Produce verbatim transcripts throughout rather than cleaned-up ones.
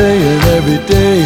playing every day.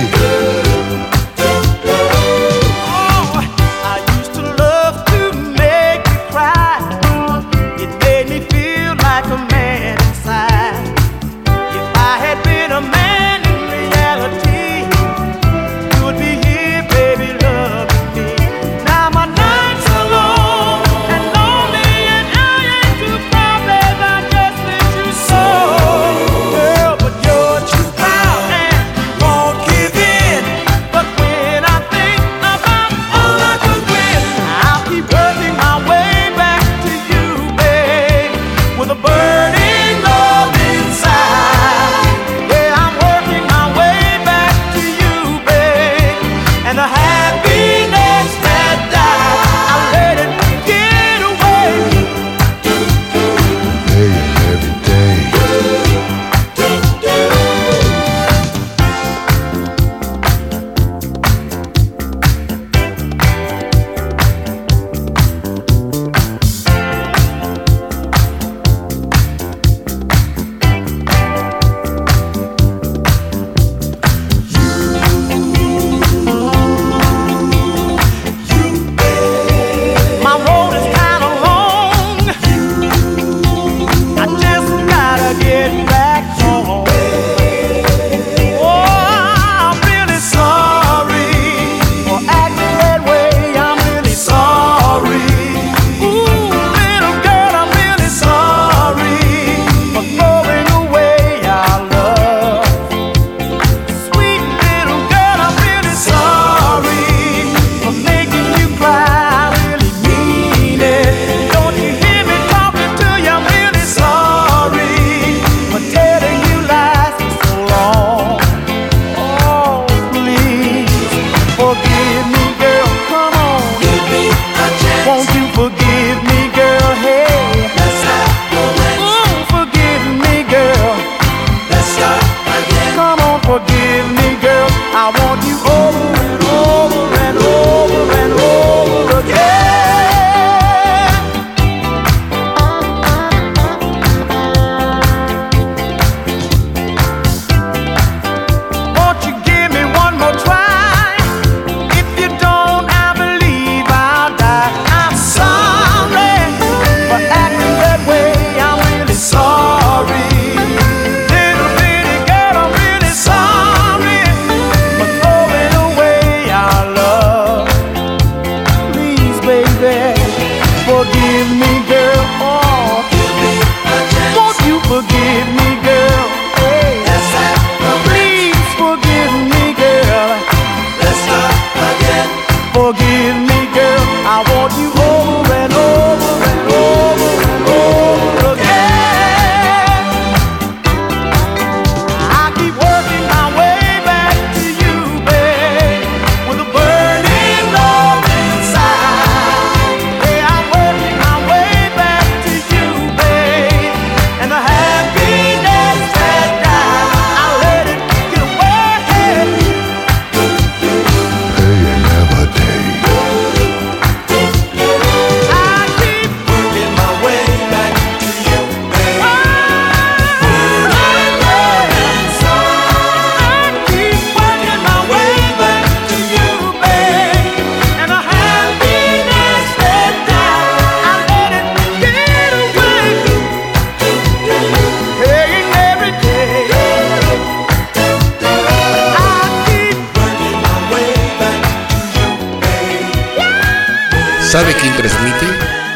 ¿Sabe quién transmite?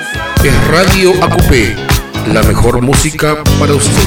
Es Radio A Q P, la mejor música para usted.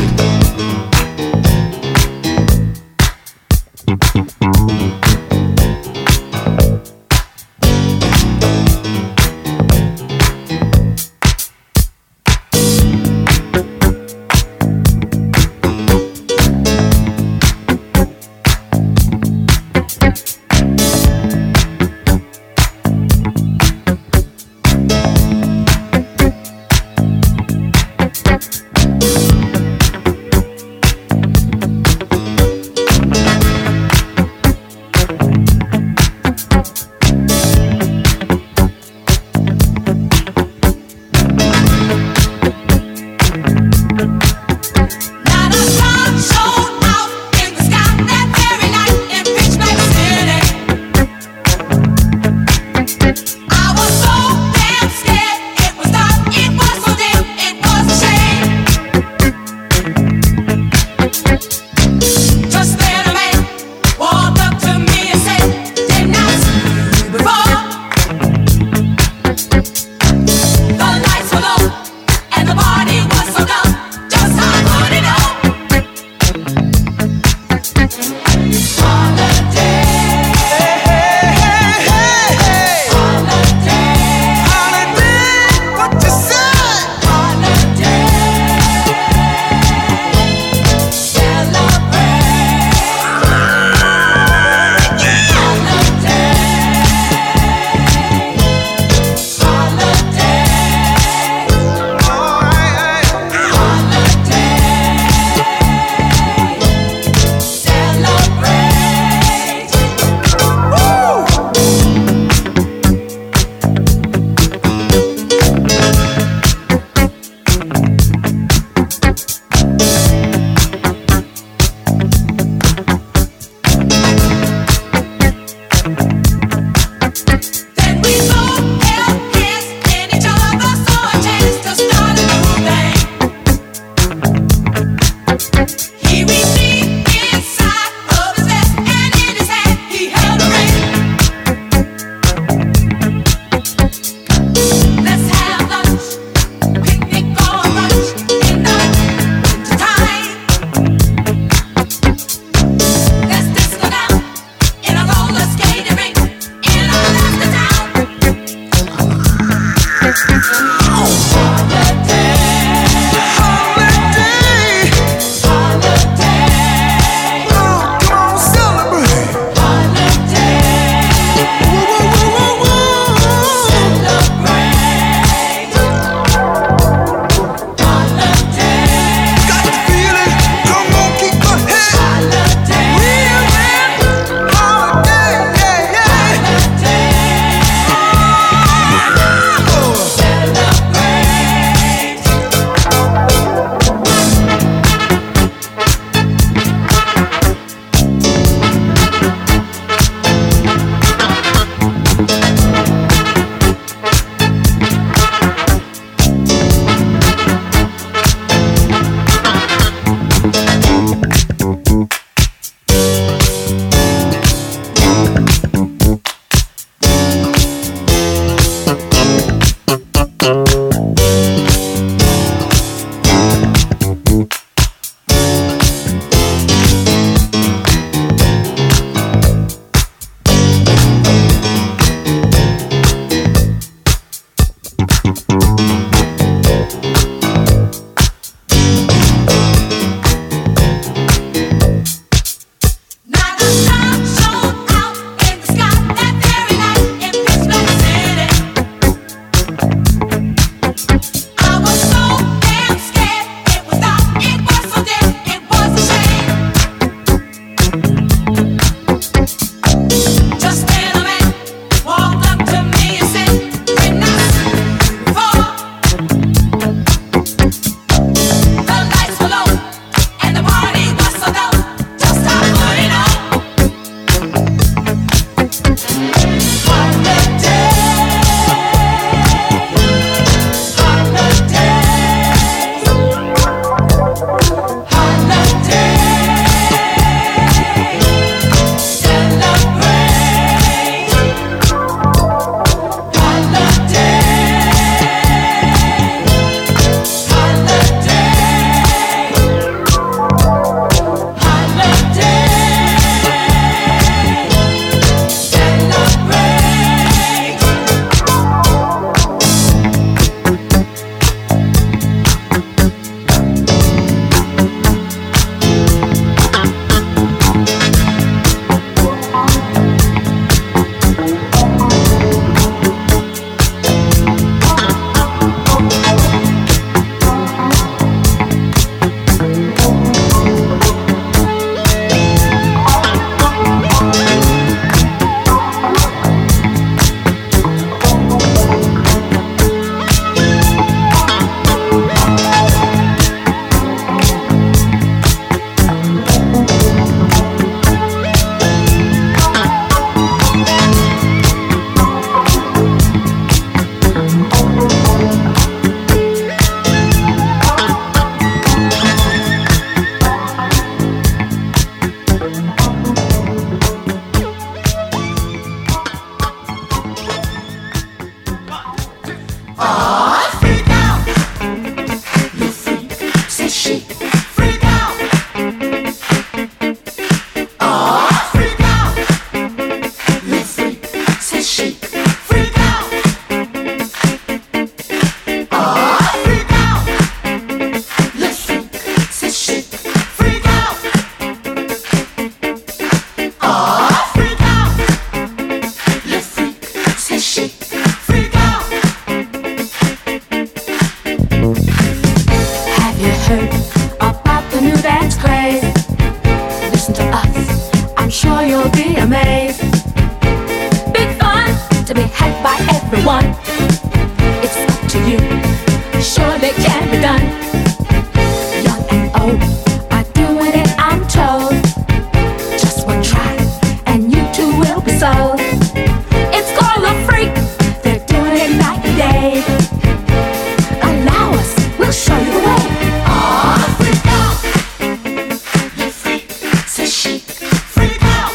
you'll be amazed. Big fun to be had by everyone. It's up to you, surely can be done. Young and old are doing it, I'm told. Just one try and you too will be sold. It's called a freak, they're doing it night and day. Allow us, we'll show you the way. Aw, freak out, you freak, says she. Freak out.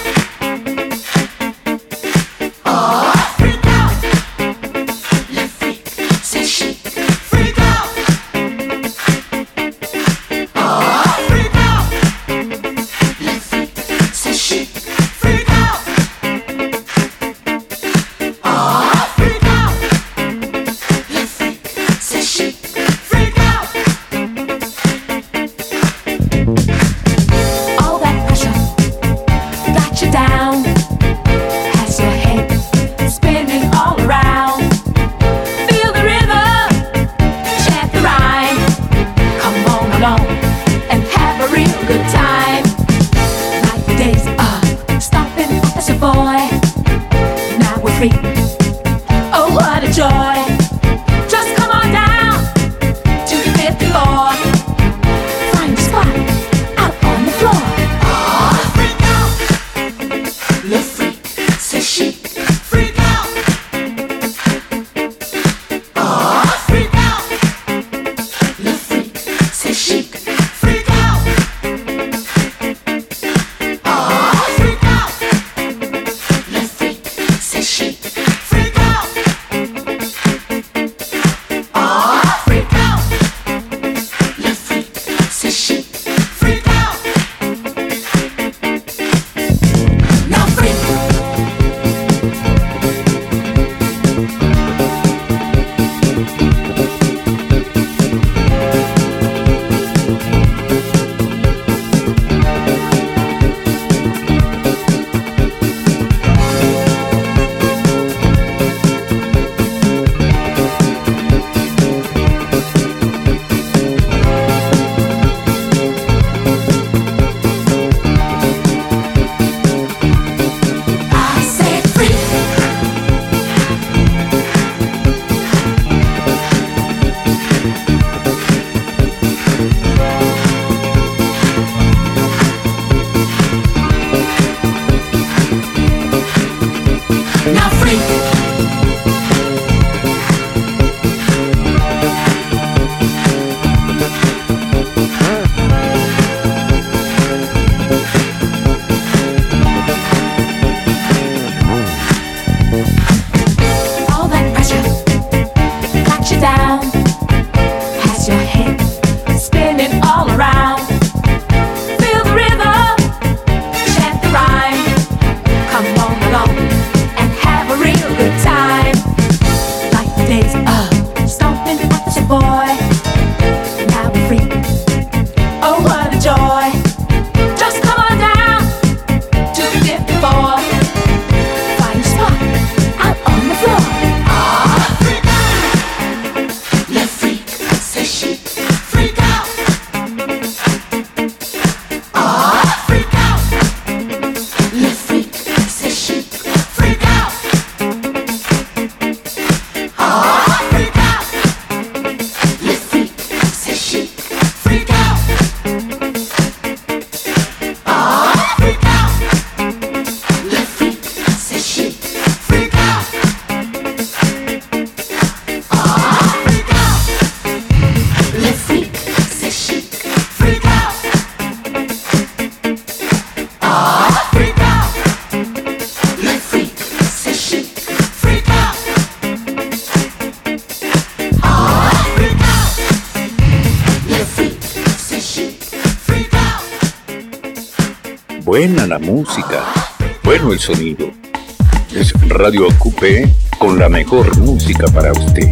Aw, freak out, you freak, says she. Freak out. Aw, freak out, you freak, says she. Freak out. Aw, freak out, you freak, says she. Freak out. All that pressure got you down, has your head spinning all around. Feel the rhythm, chant the rhyme. Come on along and have a real good time. Like the days of stomping as a boy, now we're free. Oh, what a joy! Just come on down to the fifth floor. Find a spot out on the floor. Aw, freak out, you freak, says she. Freak out. Aw, freak out, you freak, says she. Freak out. Aw, freak out, you freak, says she. Freak out. Aw, freak out, you freak, says she. Freak out. Now freak. I said freak. Now freak. All that pressure got you down, has your head spinning all around. Feel the rhythm, chant the rhyme. Come on along and have a real good time. Like the days of stomping as a boy, now we're free. Oh, what a joy! Just come on down to the fifth floor. Find a spot out on the floor. Aw, freak out, you freak, says she. Freak out. Aw, freak out, you freak, says she. Freak out. Aw, freak out, you freak, says she. Freak out. Aw, freak out, you freak, says she. Freak out. Aw, freak out, you freak, says she. Freak out. Aw, freak out, you freak, says she. Freak out. Aw, freak out, you freak, says she. Freak out. Buena la música, bueno el sonido. Es Radio Acupé con la mejor música para usted.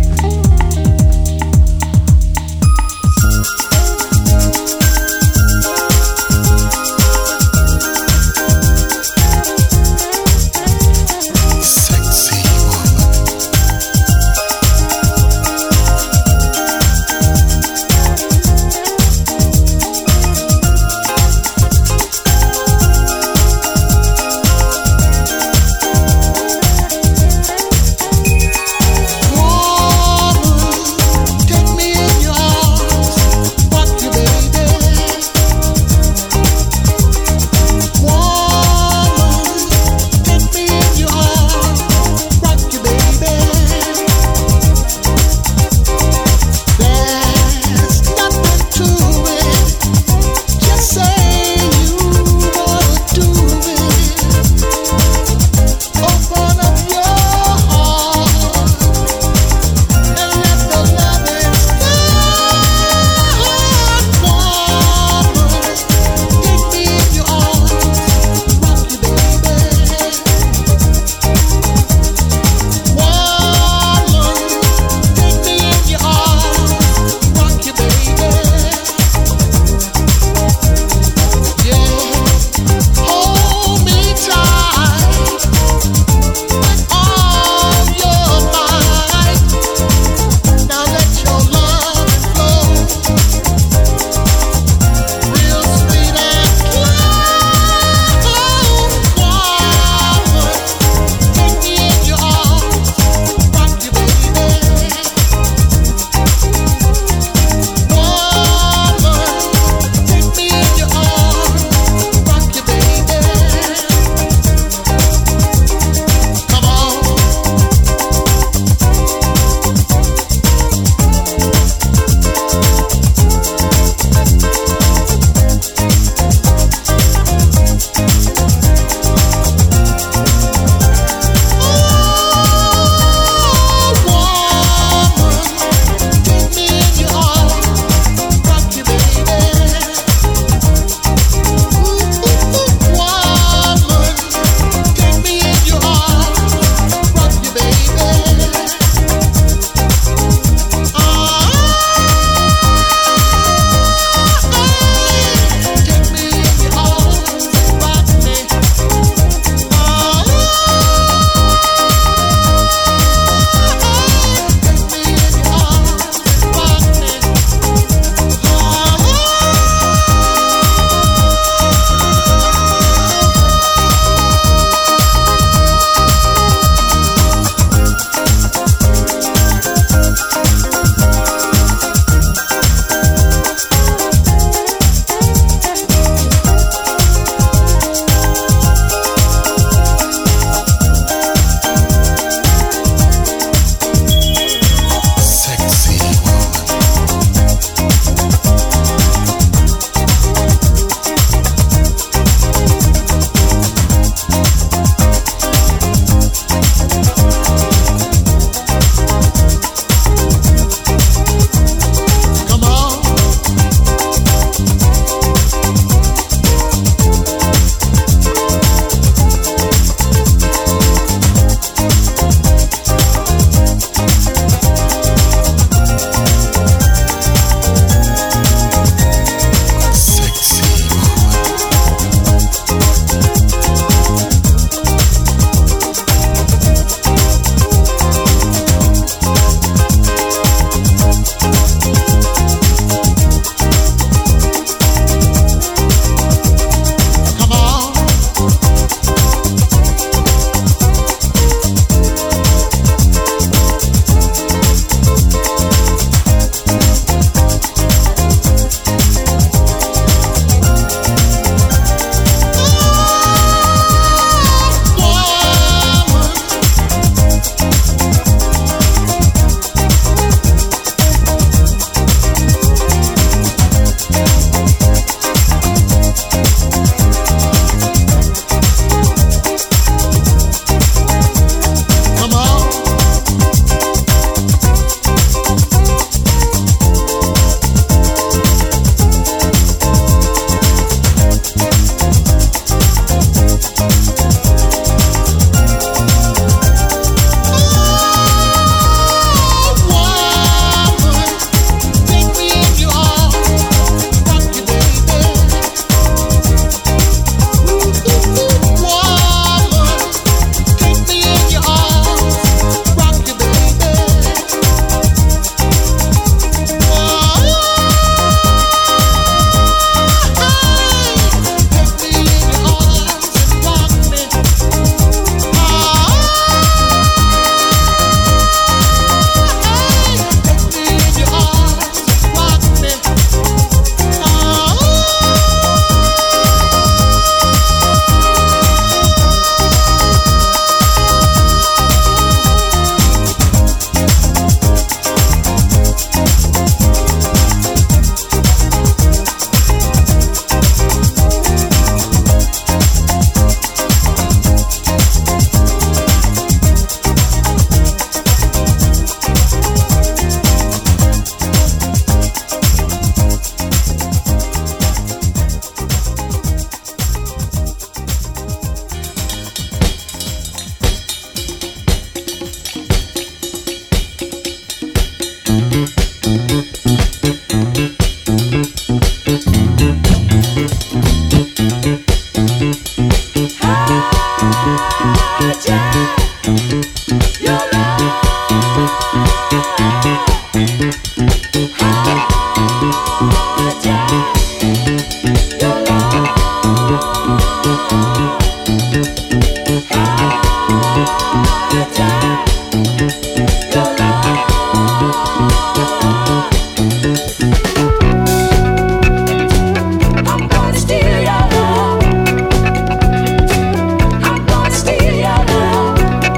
Steal your love.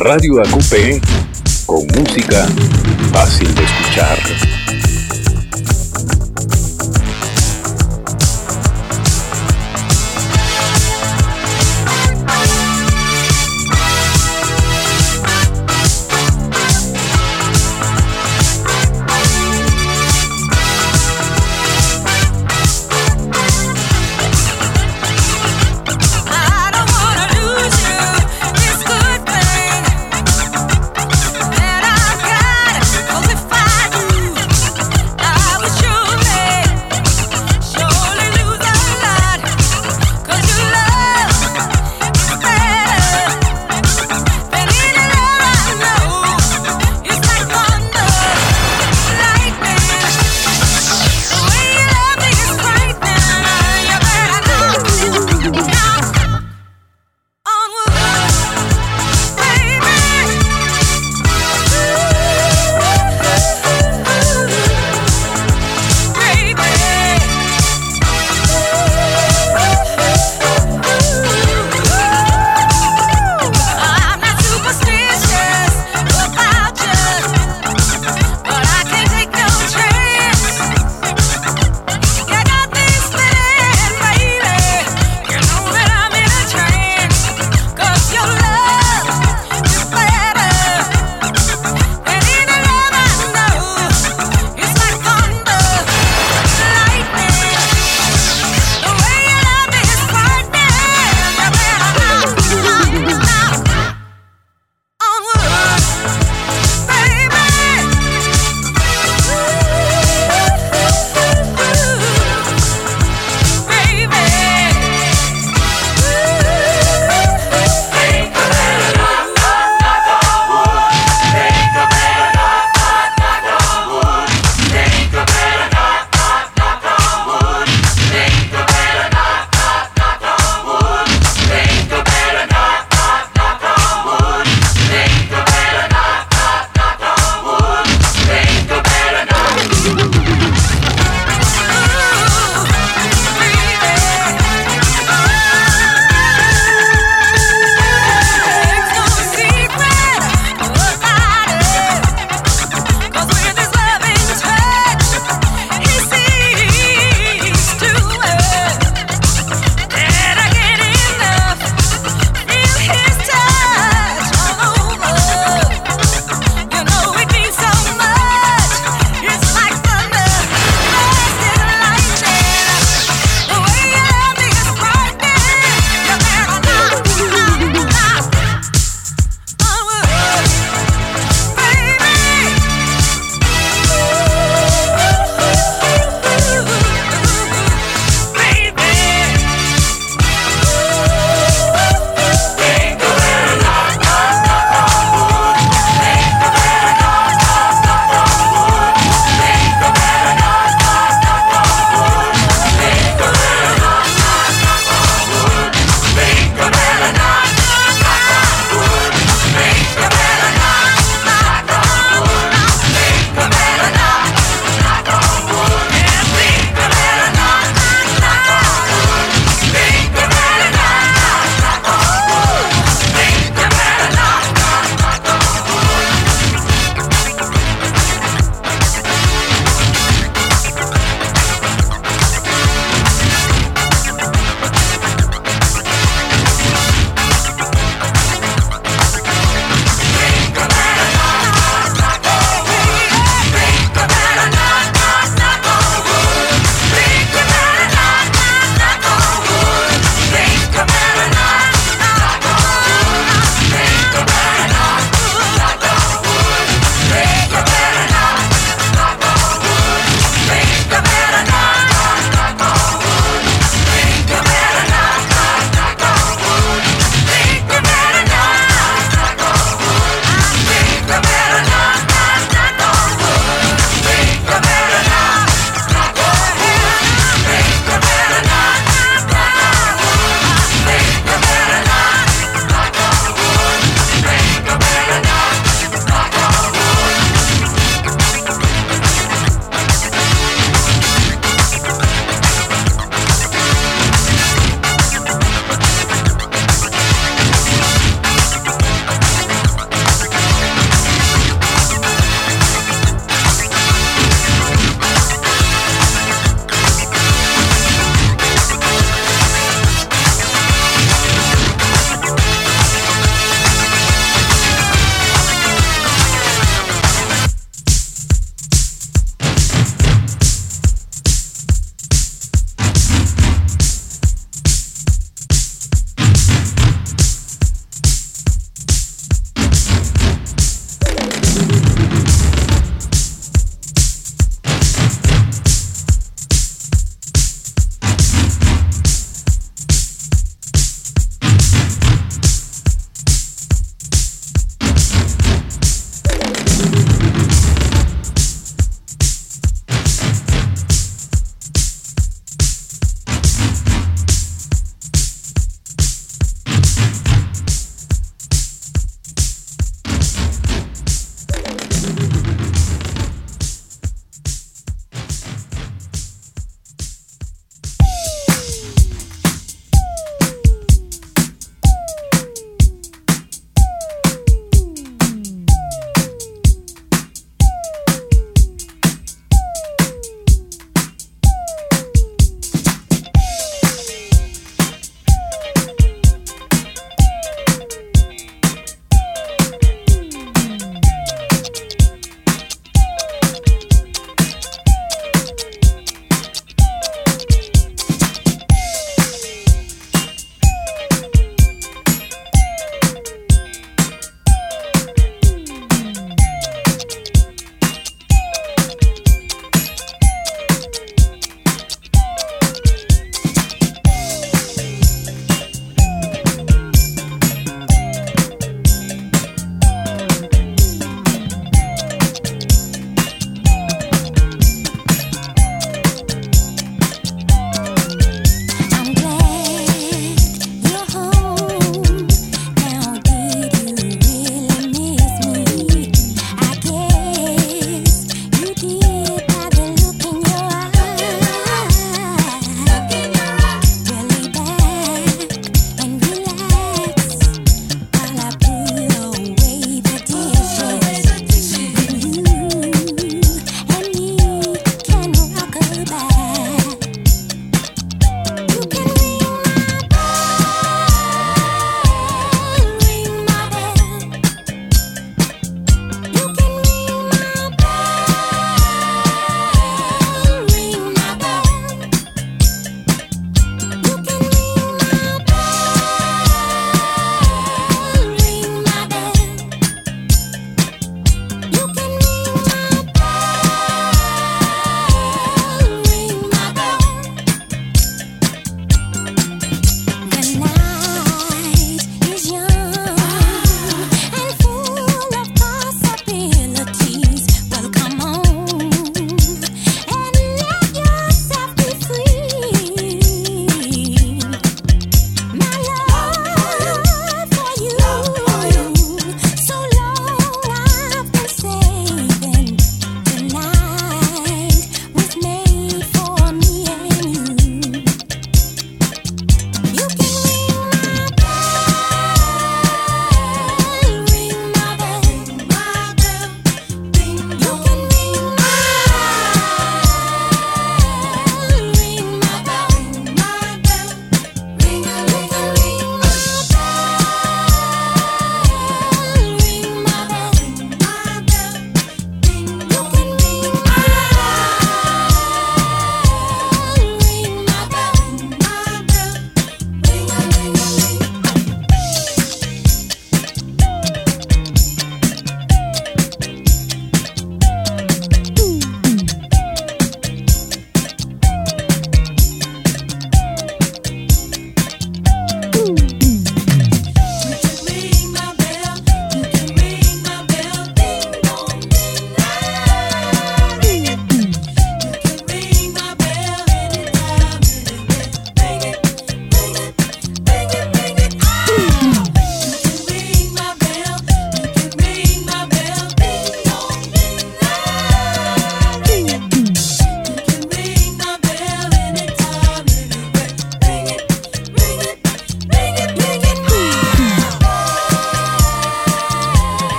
Radio A Q P, con música fácil de escuchar. That I've got, 'cause if I do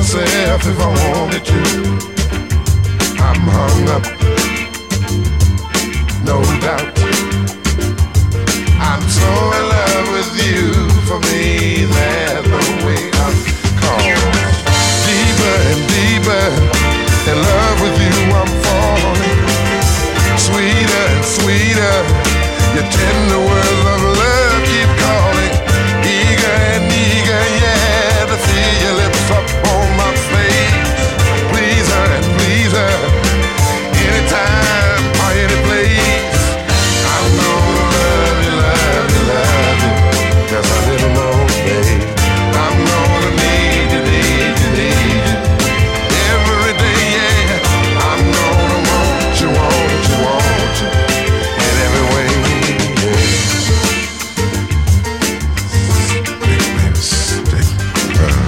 myself if I wanted to. I'm hung up, no doubt. I'm so in love with you. For me, there's no way I'm caught. Deeper and deeper in love with you, I'm falling. Sweeter and sweeter, your tender words of love keep calling. Eager and eager, yeah, to feel your lips up on my face. Please her and please her, anytime or any place. I'm gonna love you, love you, love you, just a little more, babe. I'm gonna need you, need you, need you every day, yeah. I'm gonna want you, want you, want you in every way, yeah. Stick, baby, stick, uh,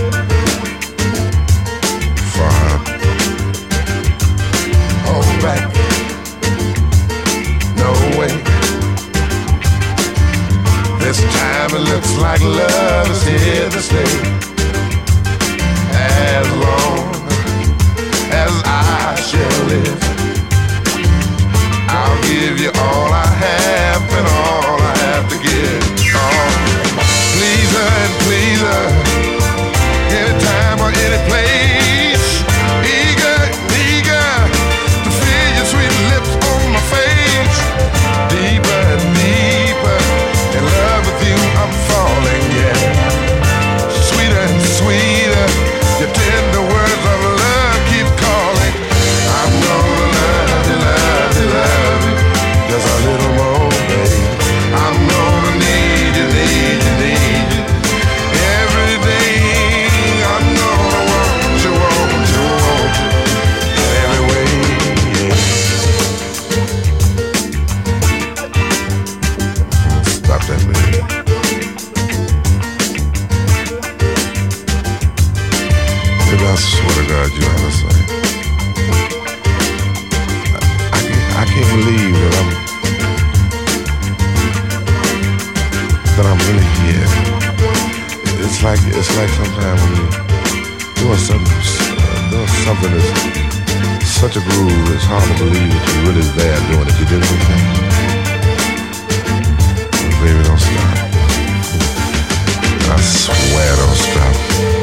far, hold back, no way. This time it looks like love is here to stay. As long as I shall live, I'll give you all I have and all I have to give. Oh, please her and please her, anytime or any place. Eager, eager to feel your sweet lips on my face. Deeper and deeper in love with you, I'm falling, yeah. Sweeter and sweeter, your tender words of love keep calling. I'm gonna love you, love you, love you, just a little more, babe. I'm gonna need you, need you, need you every day. I'm gonna want you, want you, want you in every way, yeah. Stop that, baby. Baby, I swear to God, you understand. I, I can't, I can't believe that I'm that I'm really here. It's like it's like sometimes when you're doing something, uh, doing something that's such a groove, it's hard to believe that you're really there doing it. You did everything. Baby, don't stop. I swear, don't stop.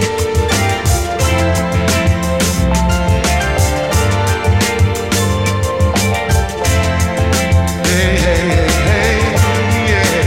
Hey, hey, hey, hey, yeah.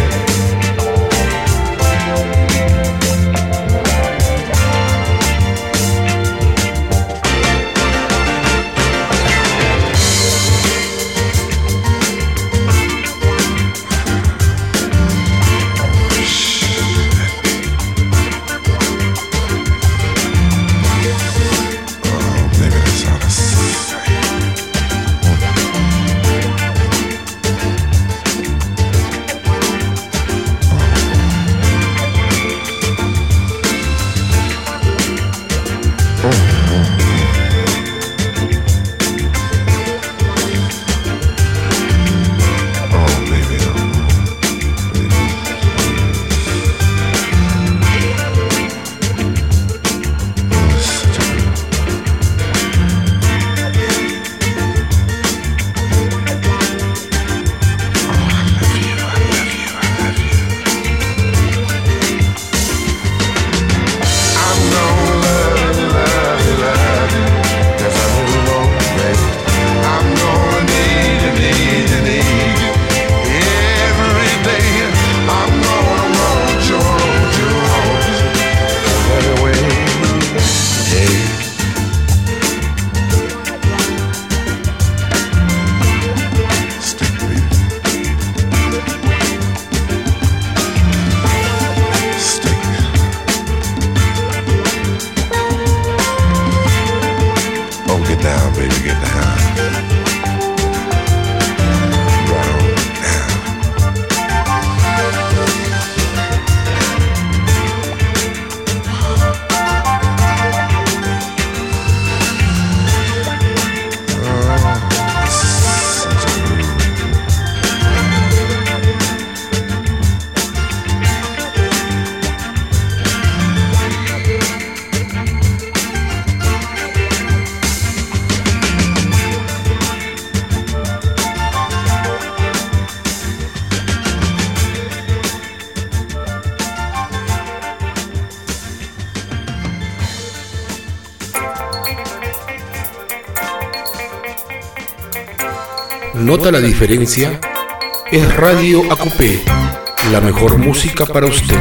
¿Nota la diferencia? Es Radio A Q P, la mejor música para usted.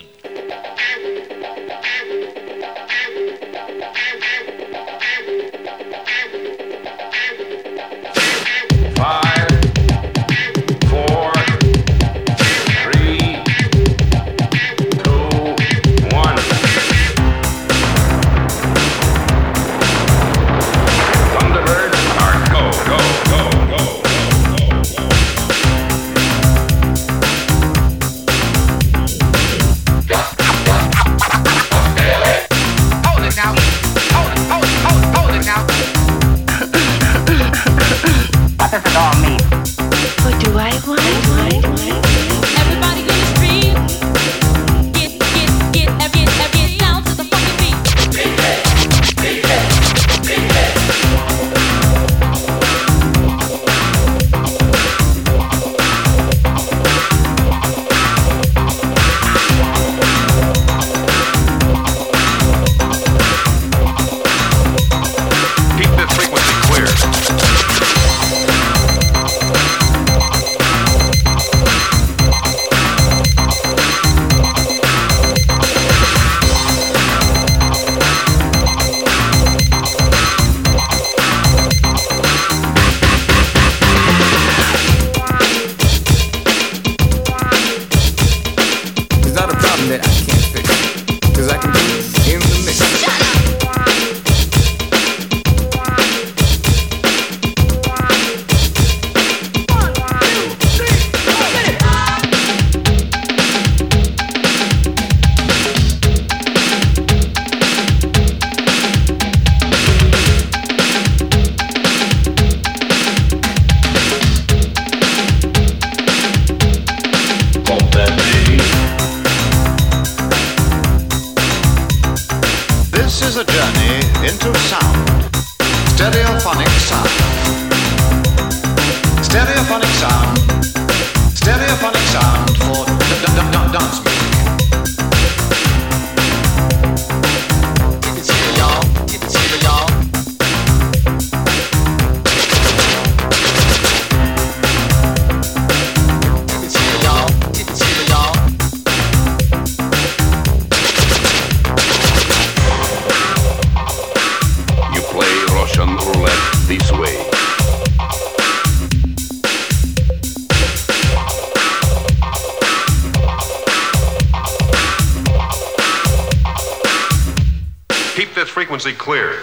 Frequency clear.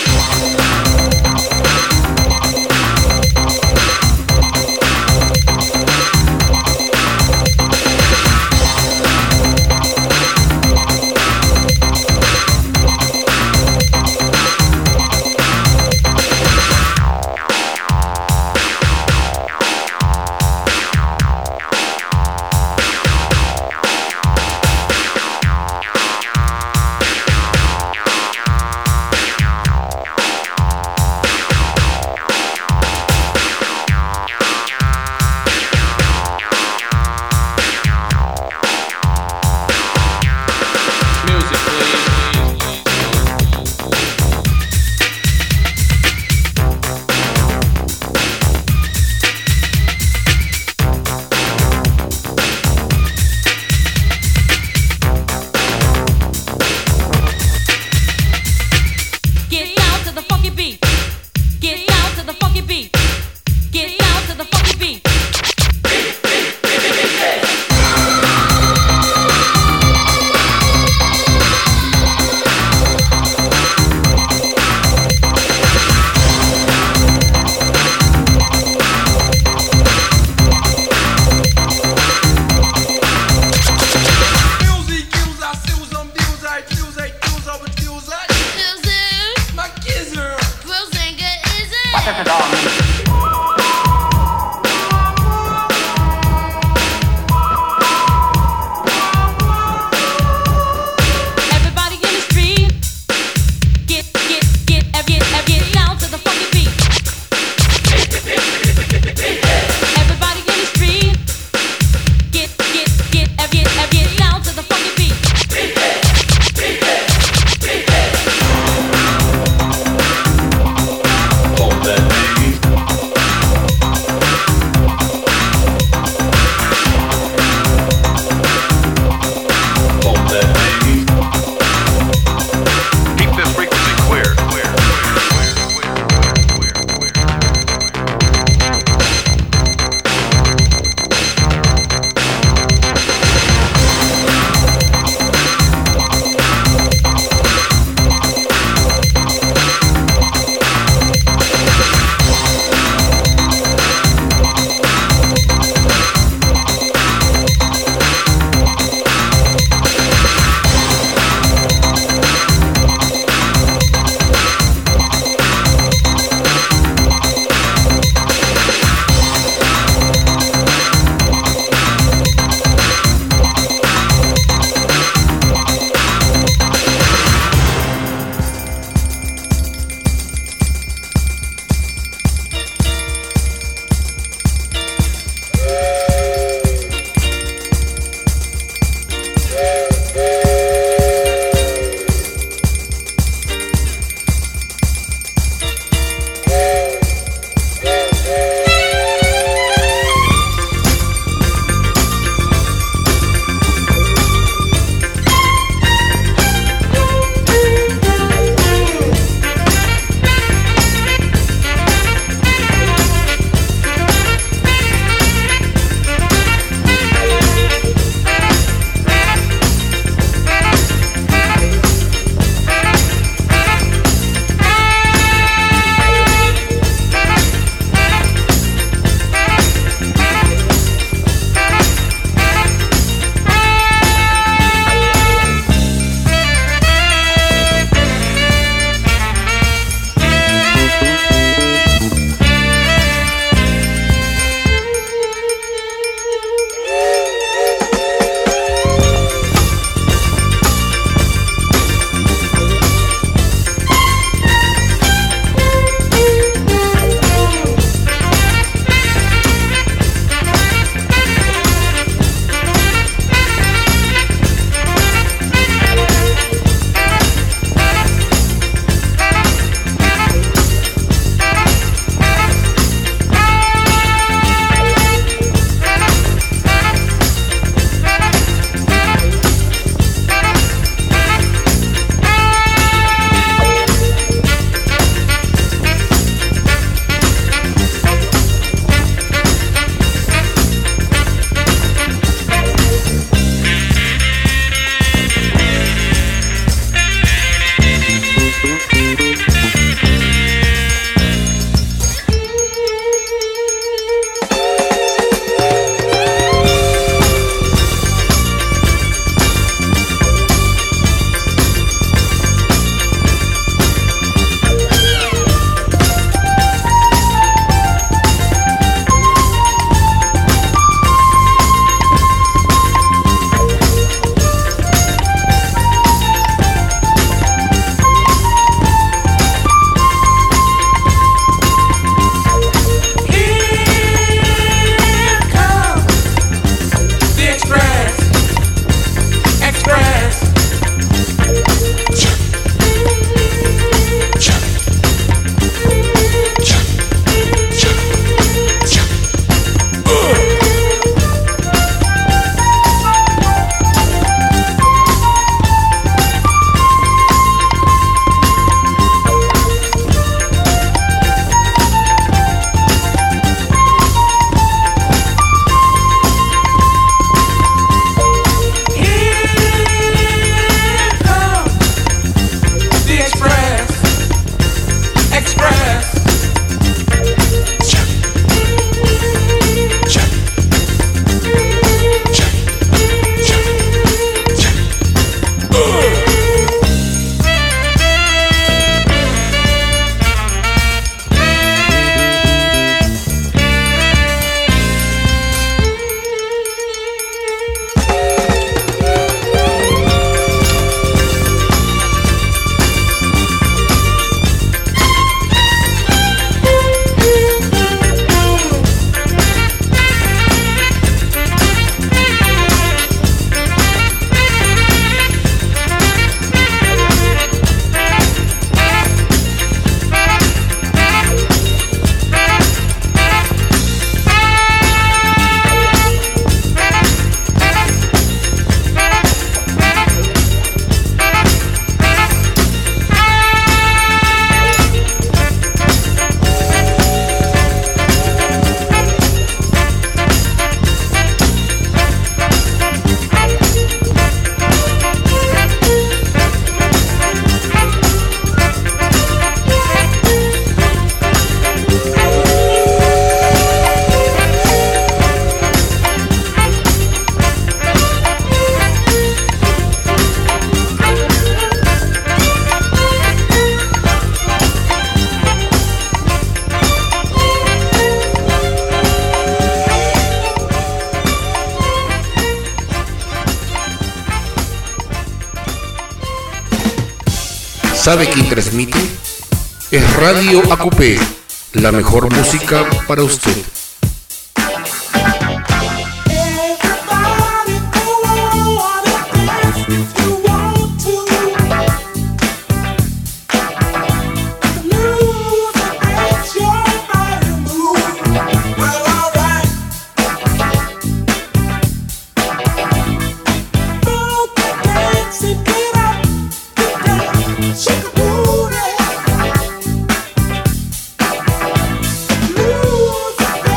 That means ¿Sabe quién transmite? Es Radio A Q P, la mejor música para usted. Move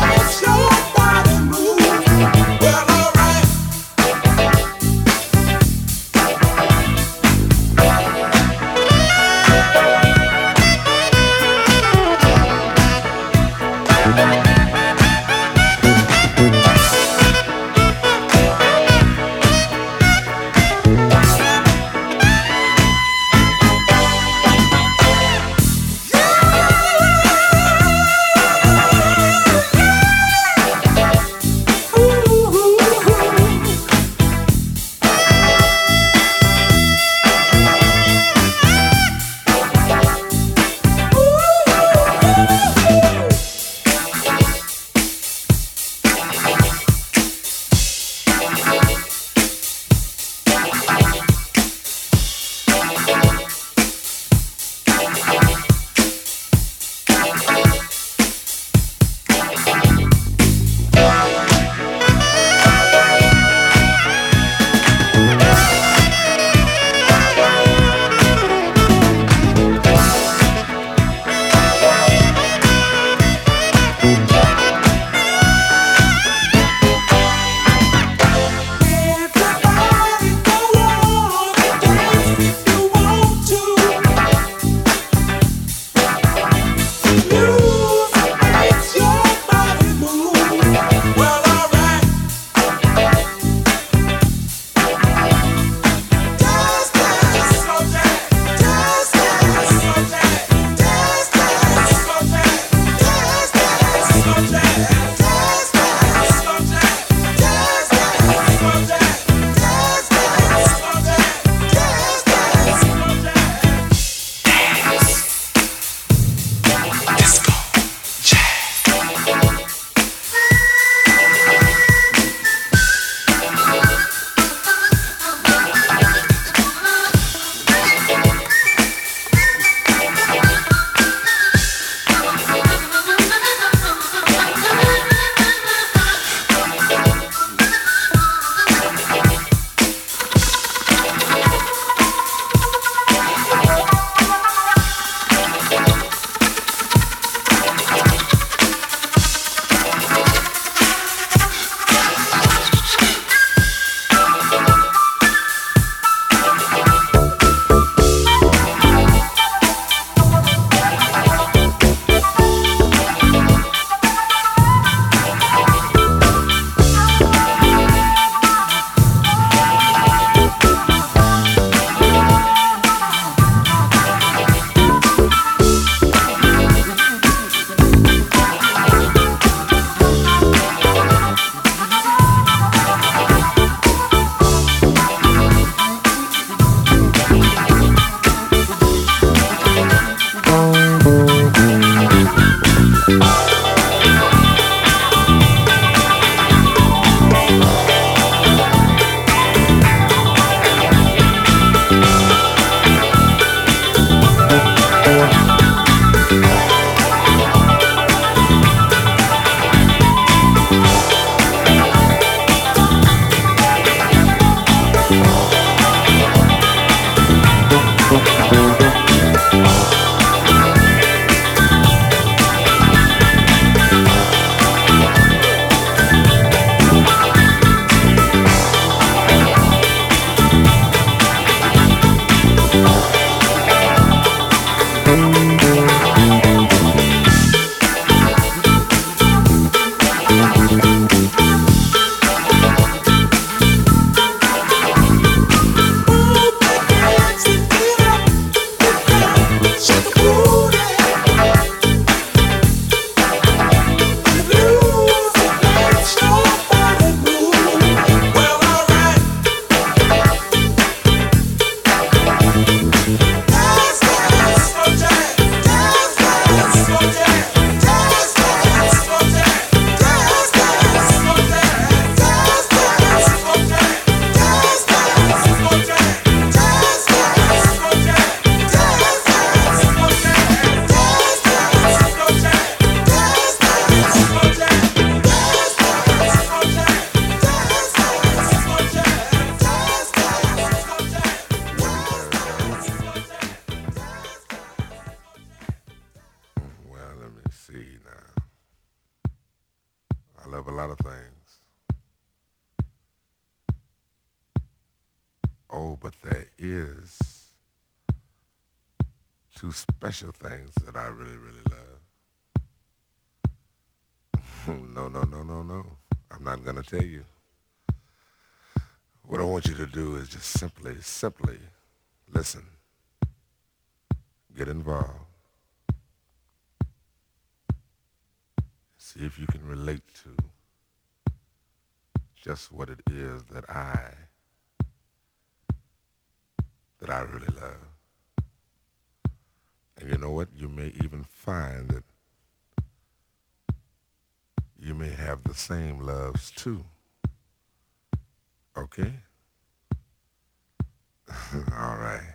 Oh, but there is two special things that I really, really love. no, no, no, no, no. I'm not going to tell you. What I want you to do is just simply, simply listen. Get involved. See if you can relate to just what it is that I, that I really love. And you know what? You may even find that you may have the same loves too. Okay? All right.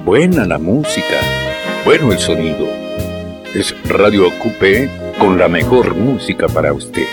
Buena la música, bueno el sonido. Es Radio A Q P con la mejor música para usted.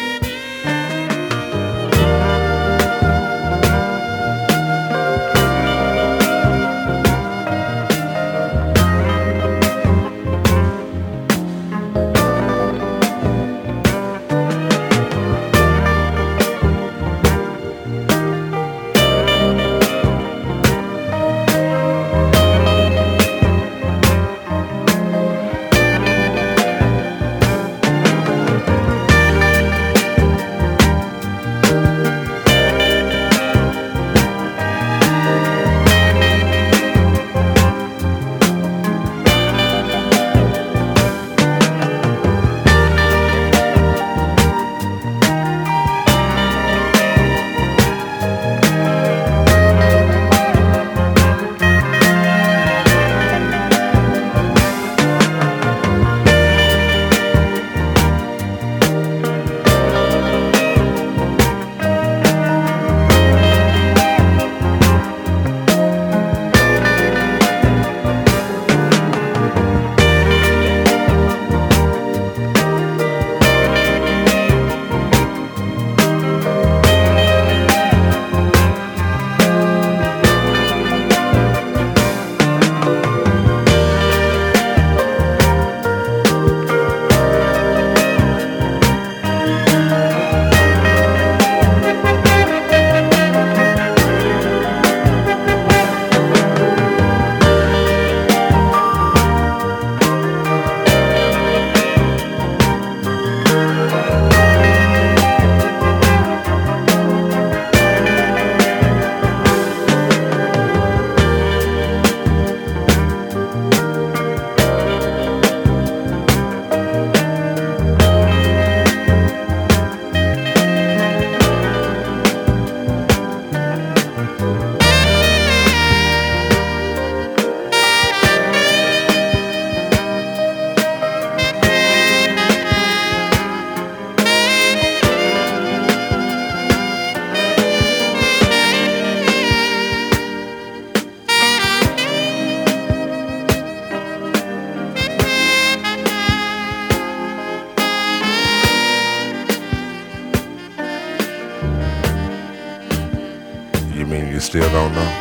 Still don't know?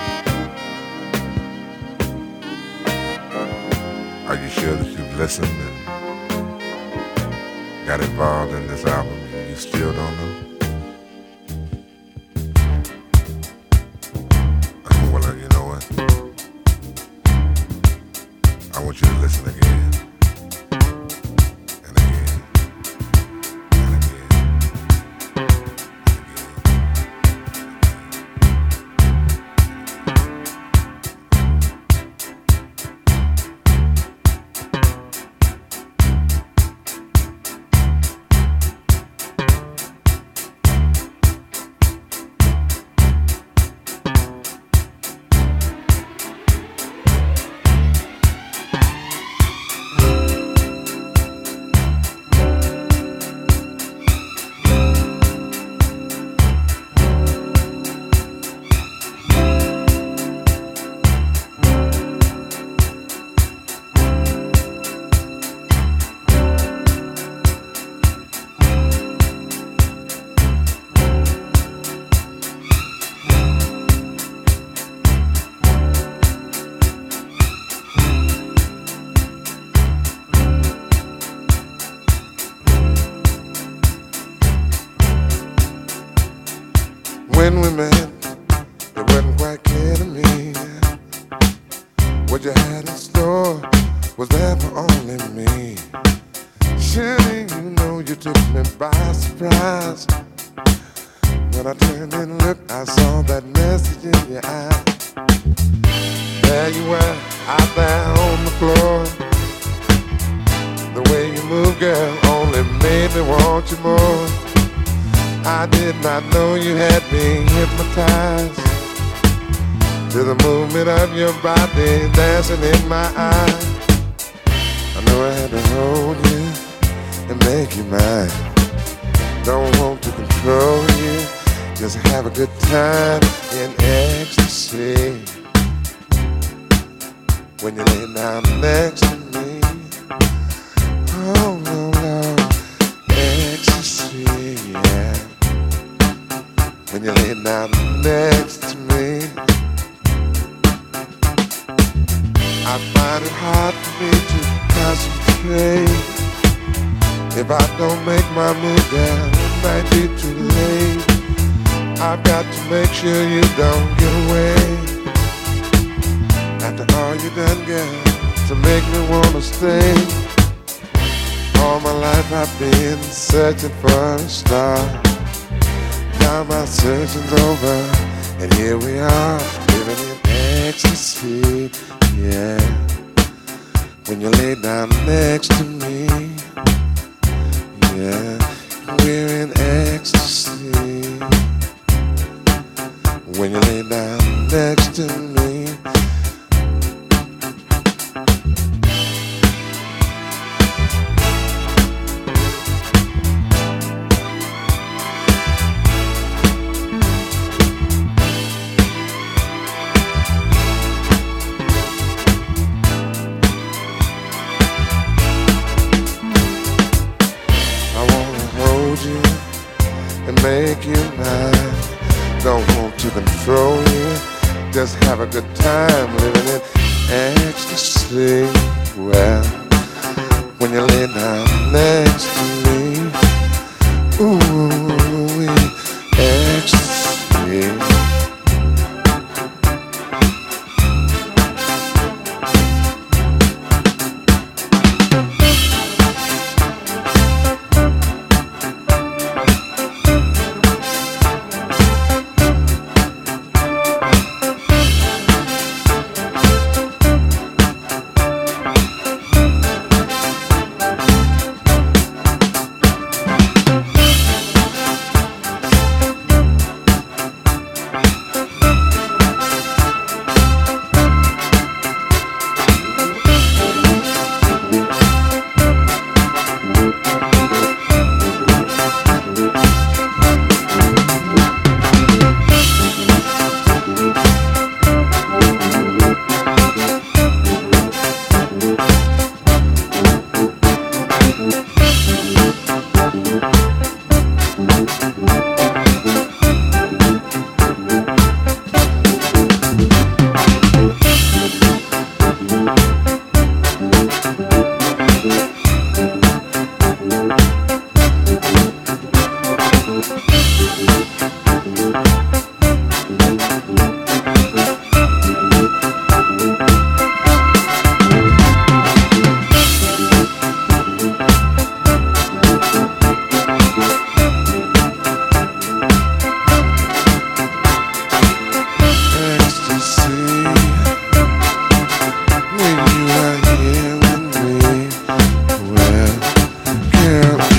Are you sure that you've listened and got involved in this album and you still don't know? Well, you know what? I want you to listen again. And again. And again. When we met, it wasn't quite clear to me what you had in store was there for only me. Surely you know you took me by surprise. When I turned and looked, I saw that message in your eye. There you were, out there on the floor. The way you move, girl, only made me want you more. I did not know you had me hypnotized to the movement of your body dancing in my eyes. I know I had to hold you and make you mine. Don't want to control you, just have a good time in ecstasy. when you lay down next to me. Oh, no, no, ecstasy, yeah. When you lay down next to me, I find it hard for me to concentrate. If I don't make my move, girl, it might be too late. I've got to make sure you don't get away. After all you done, girl, to make me wanna stay. All my life I've been searching for a star. Now my searching's over, and here we are, living in ecstasy, yeah. When you lay down next to me, yeah, we're in ecstasy. When you lay down next to me, make you mine. Don't want to control you, just have a good time living in ecstasy. Well, when you lay down next to me, ooh, ecstasy.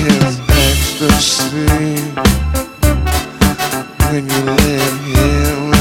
When you live here